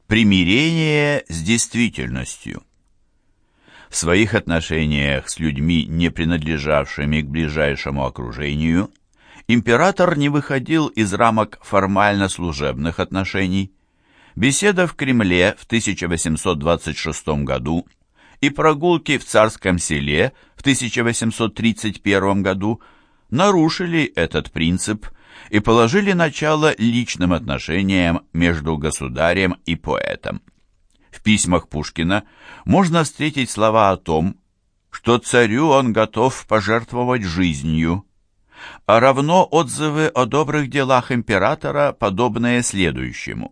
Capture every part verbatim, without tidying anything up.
Примирение с действительностью. В своих отношениях с людьми, не принадлежавшими к ближайшему окружению, император не выходил из рамок формально-служебных отношений. Беседа в Кремле в тысяча восемьсот двадцать шестом году и прогулки в Царском Селе в тысяча восемьсот тридцать первом году нарушили этот принцип и положили начало личным отношениям между государем и поэтом. В письмах Пушкина можно встретить слова о том, что царю он готов пожертвовать жизнью, а равно отзывы о добрых делах императора, подобные следующему.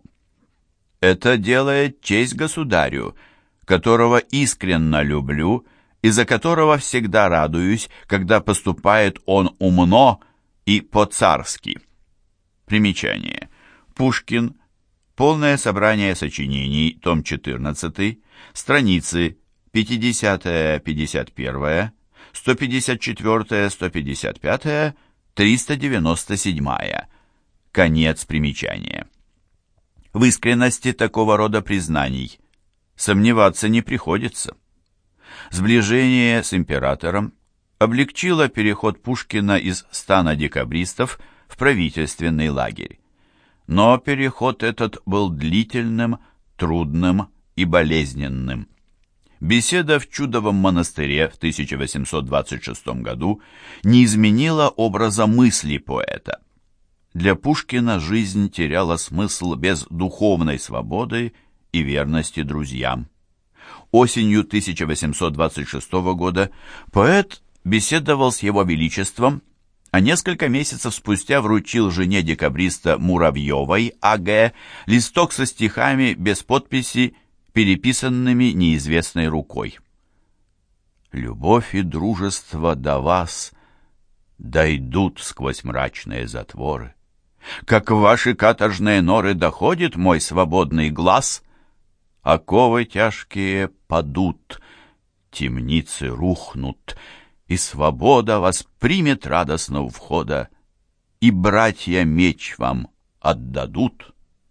«Это делает честь государю, которого искренно люблю и за которого всегда радуюсь, когда поступает он умно и по-царски». Примечание. Пушкин. Полное собрание сочинений, том четырнадцатый, страницы пятьдесят пятьдесят один, сто пятьдесят четыре сто пятьдесят пять, триста девяносто семь. Конец примечания. В искренности такого рода признаний сомневаться не приходится. Сближение с императором облегчило переход Пушкина из стана декабристов в правительственный лагерь. Но переход этот был длительным, трудным и болезненным. Беседа в Чудовом монастыре в тысяча восемьсот двадцать шестом году не изменила образа мысли поэта. Для Пушкина жизнь теряла смысл без духовной свободы и верности друзьям. Осенью тысяча восемьсот двадцать шестого года поэт беседовал с его величеством, а несколько месяцев спустя вручил жене декабриста Муравьевой А Г листок со стихами без подписи, переписанными неизвестной рукой. «Любовь и дружество до вас дойдут сквозь мрачные затворы. Как в ваши каторжные норы доходит мой свободный глаз, оковы тяжкие падут, темницы рухнут, и свобода вас примет радостно у входа, и братья меч вам отдадут».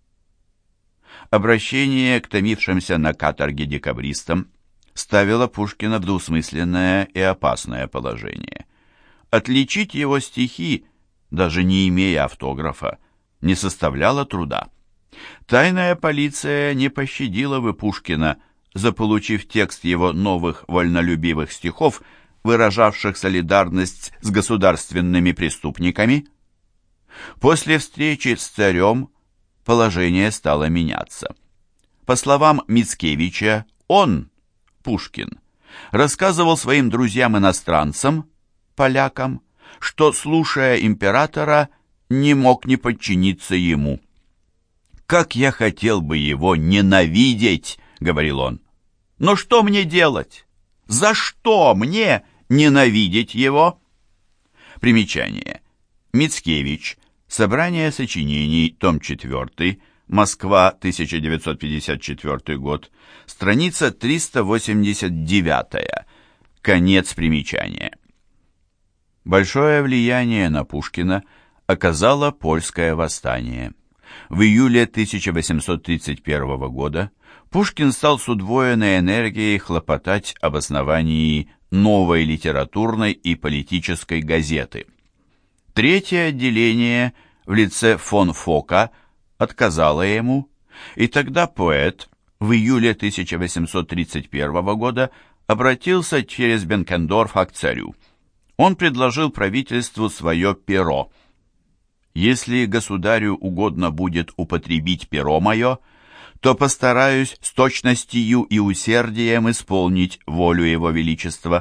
Обращение к томившимся на каторге декабристам ставило Пушкина в двусмысленное и опасное положение. Отличить его стихи, даже не имея автографа, не составляло труда. Тайная полиция не пощадила бы Пушкина, заполучив текст его новых вольнолюбивых стихов, выражавших солидарность с государственными преступниками. После встречи с царем положение стало меняться. По словам Мицкевича, он, Пушкин, рассказывал своим друзьям-иностранцам, полякам, что, слушая императора, не мог не подчиниться ему. «Как я хотел бы его ненавидеть!» — говорил он. «Но что мне делать? За что мне ненавидеть его?» Примечание. Мицкевич. Собрание сочинений, том четвёртый, Москва, тысяча девятьсот пятьдесят четвёртый год, страница триста восемьдесят девять. Конец примечания. Большое влияние на Пушкина оказало польское восстание. В июле тысяча восемьсот тридцать первого года Пушкин стал с удвоенной энергией хлопотать об основании новой литературной и политической газеты. Третье отделение в лице фон Фока отказало ему, и тогда поэт в июле тысяча восемьсот тридцать первого года обратился через Бенкендорфа к царю. Он предложил правительству свое перо. «Если государю угодно будет употребить перо мое, то постараюсь с точностью и усердием исполнить волю его величества».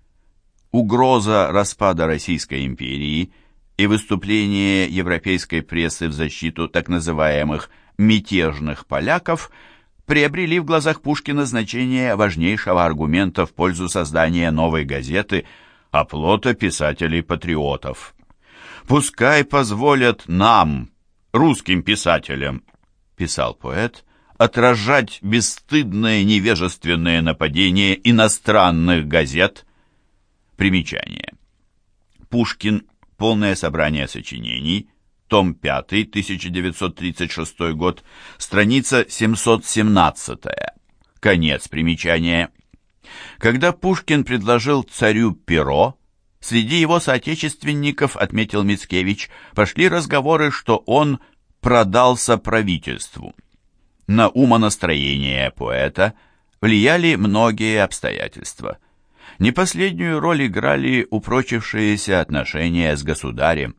Угроза распада Российской империи и выступление европейской прессы в защиту так называемых «мятежных поляков» приобрели в глазах Пушкина значение важнейшего аргумента в пользу создания новой газеты, оплота писателей-патриотов. «Пускай позволят нам, русским писателям, — писал поэт, — отражать бесстыдные невежественные нападения иностранных газет». Примечание. Пушкин. Полное собрание сочинений, том пятый, тысяча девятьсот тридцать шестой год, страница семьсот семнадцатая. Конец примечания. Когда Пушкин предложил царю перо, среди его соотечественников, отметил Мицкевич, пошли разговоры, что он продался правительству. На умонастроение поэта влияли многие обстоятельства. Не последнюю роль играли упрочившиеся отношения с государем.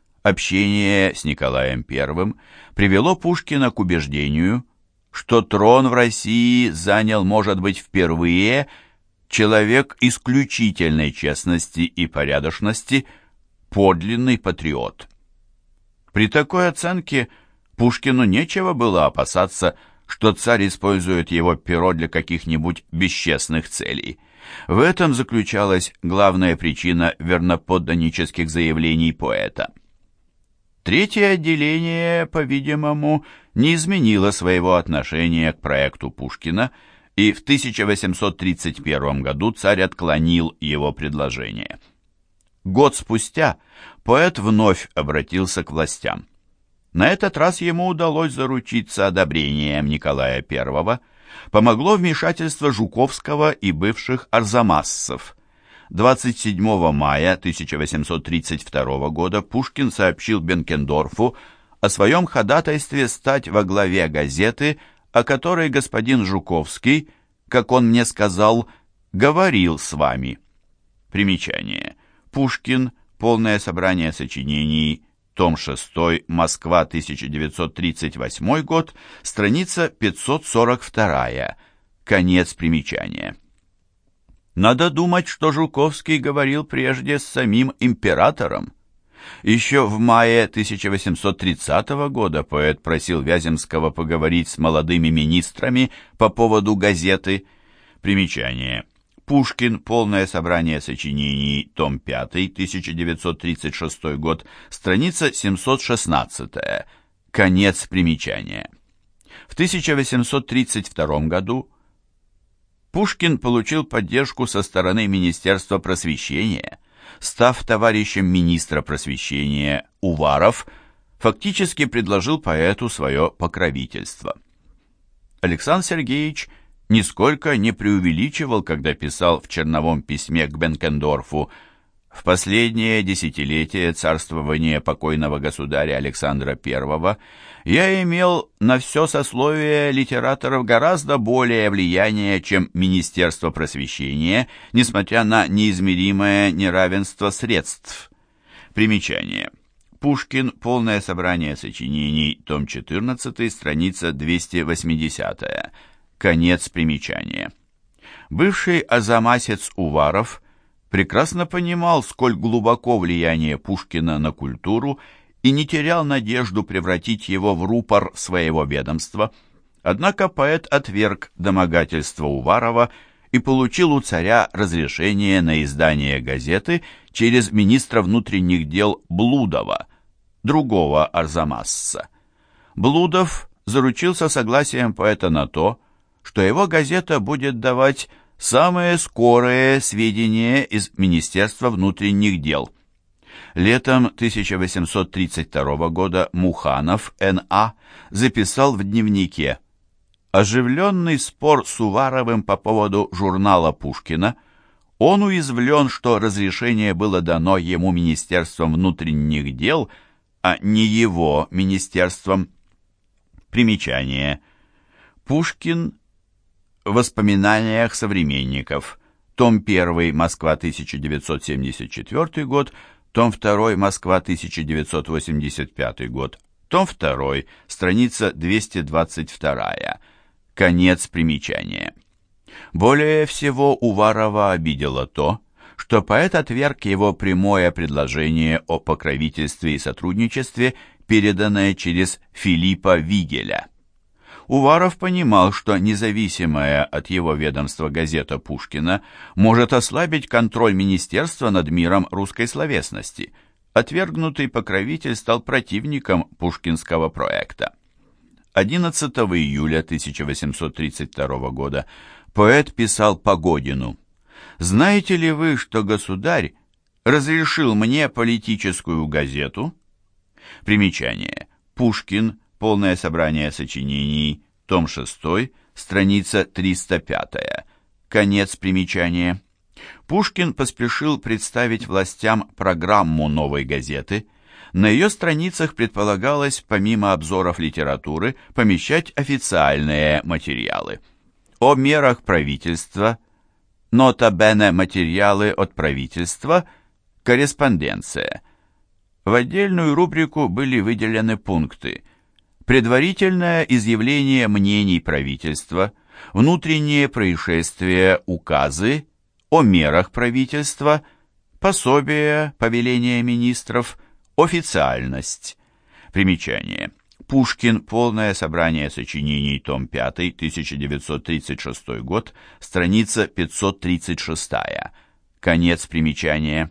Общение с Николаем Первым привело Пушкина к убеждению, что трон в России занял, может быть, впервые человек исключительной честности и порядочности, подлинный патриот. При такой оценке Пушкину нечего было опасаться, что царь использует его перо для каких-нибудь бесчестных целей. В этом заключалась главная причина верноподданнических заявлений поэта. Третье отделение, по-видимому, не изменило своего отношения к проекту Пушкина, и в тысяча восемьсот тридцать первом году царь отклонил его предложение. Год спустя поэт вновь обратился к властям. На этот раз ему удалось заручиться одобрением Николая Первого. Помогло вмешательство Жуковского и бывших арзамасцев. двадцать седьмого мая тысяча восемьсот тридцать второго года Пушкин сообщил Бенкендорфу о своем ходатайстве стать во главе газеты, о которой господин Жуковский, как он мне сказал, говорил с вами. Примечание. Пушкин. Полное собрание сочинений. Том шестой. Москва. тысяча девятьсот тридцать восьмой год. Страница пятьсот сорок два. Конец примечания. Надо думать, что Жуковский говорил прежде с самим императором. Еще в мае тысяча восемьсот тридцатого года поэт просил Вяземского поговорить с молодыми министрами по поводу газеты. Примечание. Пушкин. Полное собрание сочинений. Том пятый. тысяча девятьсот тридцать шестой год. Страница семьсот шестнадцатая. Конец примечания. В тысяча восемьсот тридцать втором году Пушкин получил поддержку со стороны Министерства просвещения. Став товарищем министра просвещения, Уваров фактически предложил поэту свое покровительство. Александр Сергеевич нисколько не преувеличивал, когда писал в черновом письме к Бенкендорфу: «В последнее десятилетие царствования покойного государя Александра Первого я имел на все сословие литераторов гораздо более влияние, чем Министерство просвещения, несмотря на неизмеримое неравенство средств». Примечание. Пушкин. Полное собрание сочинений. Том четырнадцатый. Страница двести восьмидесятая. Конец примечания. Бывший азамасец Уваров прекрасно понимал, сколь глубоко влияние Пушкина на культуру, и не терял надежду превратить его в рупор своего ведомства. Однако поэт отверг домогательство Уварова и получил у царя разрешение на издание газеты через министра внутренних дел Блудова, другого арзамасца. Блудов заручился согласием поэта на то, что его газета будет давать самые скорые сведения из Министерства внутренних дел. Летом тысяча восемьсот тридцать второго года Муханов Н А записал в дневнике: «Оживленный спор с Уваровым по поводу журнала Пушкина. Он уязвлен, что разрешение было дано ему Министерством внутренних дел, а не его министерством». Примечание. Пушкин. В воспоминаниях современников. Том первый. Москва. тысяча девятьсот семьдесят четвёртый год. Том второй. Москва. тысяча девятьсот восемьдесят пятый год. Том второй. Страница двести двадцать два. Конец примечания. Более всего Уварова обидело то, что поэт отверг его прямое предложение о покровительстве и сотрудничестве, переданное через Филиппа Вигеля. Уваров понимал, что независимая от его ведомства газета Пушкина может ослабить контроль министерства над миром русской словесности. Отвергнутый покровитель стал противником пушкинского проекта. одиннадцатого июля тысяча восемьсот тридцать второго года поэт писал Погодину: «Знаете ли вы, что государь разрешил мне политическую газету?» Примечание. Пушкин. Полное собрание сочинений. Том шесть. Страница триста пять. Конец примечания. Пушкин поспешил представить властям программу новой газеты. На ее страницах предполагалось, помимо обзоров литературы, помещать официальные материалы. О мерах правительства, нота бене материалы от правительства, корреспонденция. В отдельную рубрику были выделены пункты: предварительное изъявление мнений правительства, внутренние происшествия, указы, о мерах правительства, пособия, повеления министров, официальность. Примечание. Пушкин. Полное собрание сочинений. Том пятый. тысяча девятьсот тридцать шестой год. Страница пятьсот тридцать шесть. Конец примечания.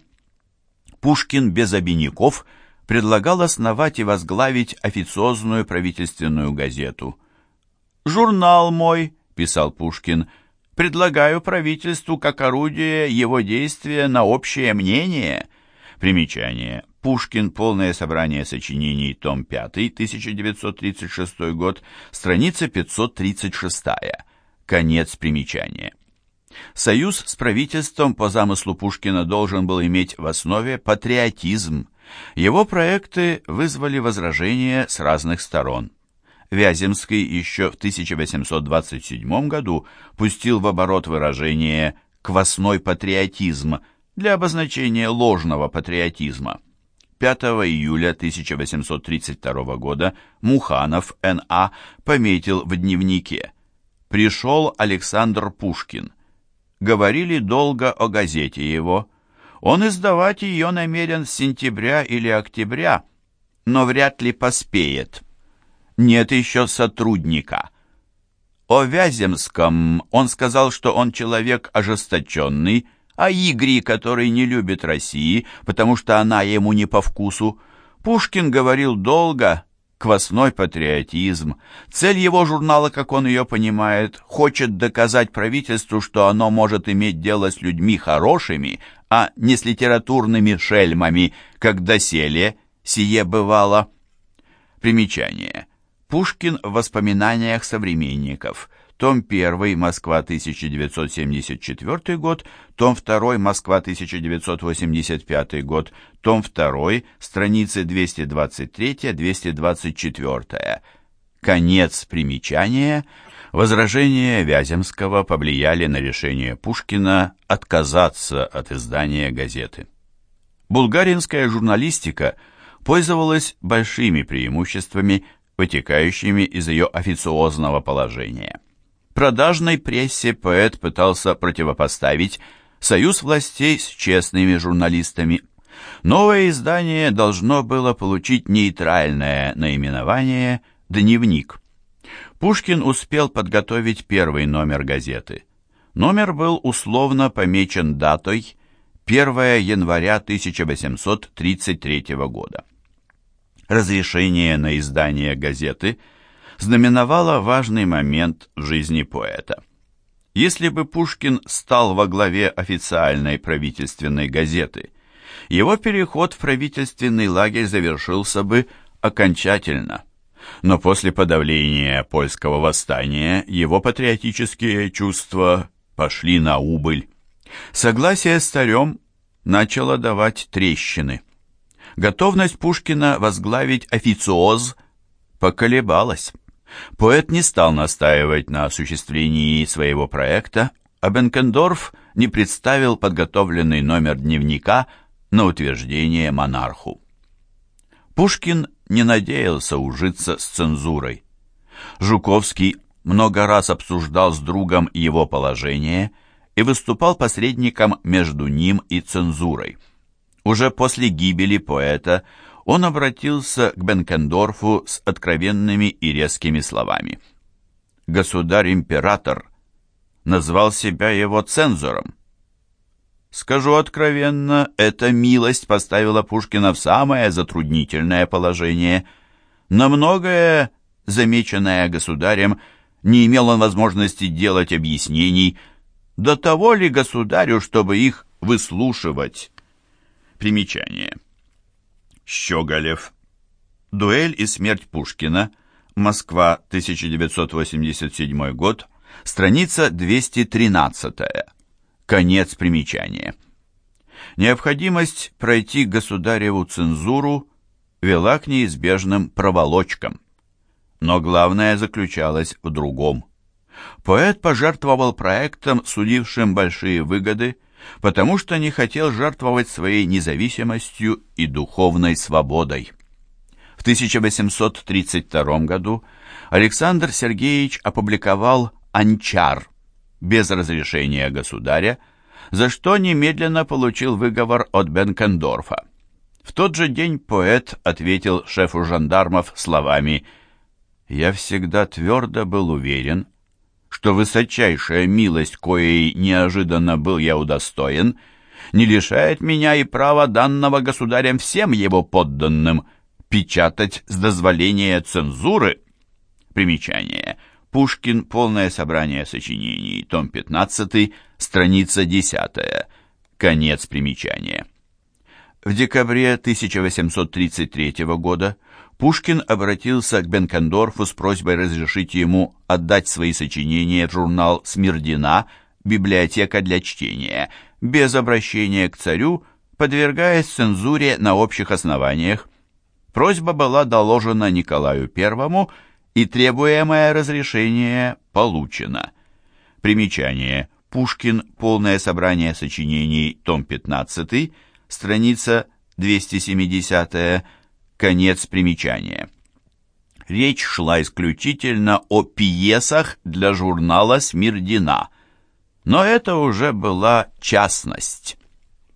Пушкин без обиняков предлагал основать и возглавить официозную правительственную газету. «Журнал мой», — писал Пушкин, — «предлагаю правительству как орудие его действия на общее мнение». Примечание. Пушкин. Полное собрание сочинений. Том пятый. тысяча девятьсот тридцать шестой год. Страница пятьсот тридцать шесть. Конец примечания. Союз с правительством по замыслу Пушкина должен был иметь в основе патриотизм. Его проекты вызвали возражения с разных сторон. Вяземский еще в тысяча восемьсот двадцать седьмом году пустил в оборот выражение «квасной патриотизм» для обозначения ложного патриотизма. пятого июля тысяча восемьсот тридцать второго года Муханов Н А пометил в дневнике: «Пришел Александр Пушкин. Говорили долго о газете его. Он издавать ее намерен с сентября или октября, но вряд ли поспеет. Нет еще сотрудника». О Вяземском он сказал, что он человек ожесточенный, а Игри, который не любит России, потому что она ему не по вкусу. Пушкин говорил долго, квасной патриотизм. Цель его журнала, как он ее понимает, хочет доказать правительству, что оно может иметь дело с людьми хорошими, а не с литературными шельмами, как доселе сие бывало. Примечание. Пушкин в воспоминаниях современников. Том первый. Москва. тысяча девятьсот семьдесят четвёртый год. Том второй. Москва. тысяча девятьсот восемьдесят пятый год. Том второй. Страницы двести двадцать три — двести двадцать четыре. Конец примечания. Возражения Вяземского повлияли на решение Пушкина отказаться от издания газеты. Булгаринская журналистика пользовалась большими преимуществами, вытекающими из ее официозного положения. Продажной прессе поэт пытался противопоставить союз властей с честными журналистами. Новое издание должно было получить нейтральное наименование «Дневник». Пушкин успел подготовить первый номер газеты. Номер был условно помечен датой первого января тысяча восемьсот тридцать третьего года. Разрешение на издание газеты знаменовало важный момент в жизни поэта. Если бы Пушкин стал во главе официальной правительственной газеты, его переход в правительственный лагерь завершился бы окончательно. Но после подавления польского восстания его патриотические чувства пошли на убыль. Согласие с царем начало давать трещины. Готовность Пушкина возглавить официоз поколебалась. Поэт не стал настаивать на осуществлении своего проекта, а Бенкендорф не представил подготовленный номер дневника на утверждение монарху. Пушкин не надеялся ужиться с цензурой. Жуковский много раз обсуждал с другом его положение и выступал посредником между ним и цензурой. Уже после гибели поэта он обратился к Бенкендорфу с откровенными и резкими словами. Государь-император назвал себя его цензором. Скажу откровенно, эта милость поставила Пушкина в самое затруднительное положение. На многое, замеченное государем, не имел он возможности делать объяснений. До того ли государю, чтобы их выслушивать? Примечание. Щеголев. Дуэль и смерть Пушкина. Москва, тысяча девятьсот восемьдесят седьмой год. Страница двести тринадцатая. Конец примечания. Необходимость пройти государеву цензуру вела к неизбежным проволочкам. Но главное заключалось в другом. Поэт пожертвовал проектом, сулившим большие выгоды, потому что не хотел жертвовать своей независимостью и духовной свободой. В тысяча восемьсот тридцать втором году Александр Сергеевич опубликовал «Анчар» без разрешения государя, за что немедленно получил выговор от Бенкендорфа. В тот же день поэт ответил шефу жандармов словами: «Я всегда твердо был уверен, что высочайшая милость, коей неожиданно был я удостоен, не лишает меня и права данного государем всем его подданным печатать с дозволения цензуры». Примечание. Пушкин. Полное собрание сочинений. Том пятнадцатый. Страница десятая. Конец примечания. В декабре тысяча восемьсот тридцать третьего года Пушкин обратился к Бенкендорфу с просьбой разрешить ему отдать свои сочинения в журнал «Смердина. Библиотека для чтения», без обращения к царю, подвергаясь цензуре на общих основаниях. Просьба была доложена Николаю Первому, и требуемое разрешение получено. Примечание. Пушкин. Полное собрание сочинений. Том пятнадцатый. Страница двести семидесятая. Конец примечания. Речь шла исключительно о пьесах для журнала «Смердина». Но это уже была частность.